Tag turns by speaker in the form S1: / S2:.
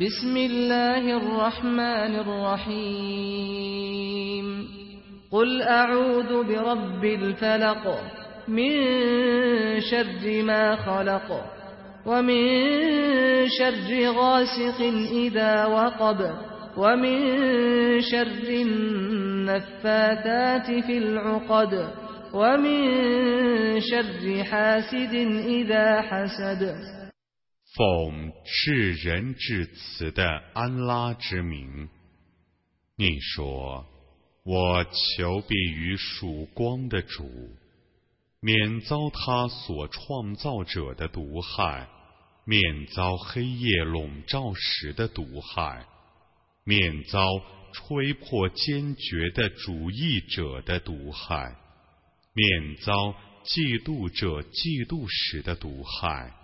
S1: بسم الله الرحمن الرحيم قل أعوذ برب الفلق من شر ما خلق ومن شر غاسق إذا وقب ومن شر النفاثات في العقد ومن شر حاسد إذا حسد
S2: 奉至仁至慈的安拉之名，你说：我求必于曙光的主，免遭他所创造者的毒害，免遭黑夜笼罩时的毒害，免遭吹破坚决的主义者的毒害，免遭嫉妒者嫉妒时的毒害。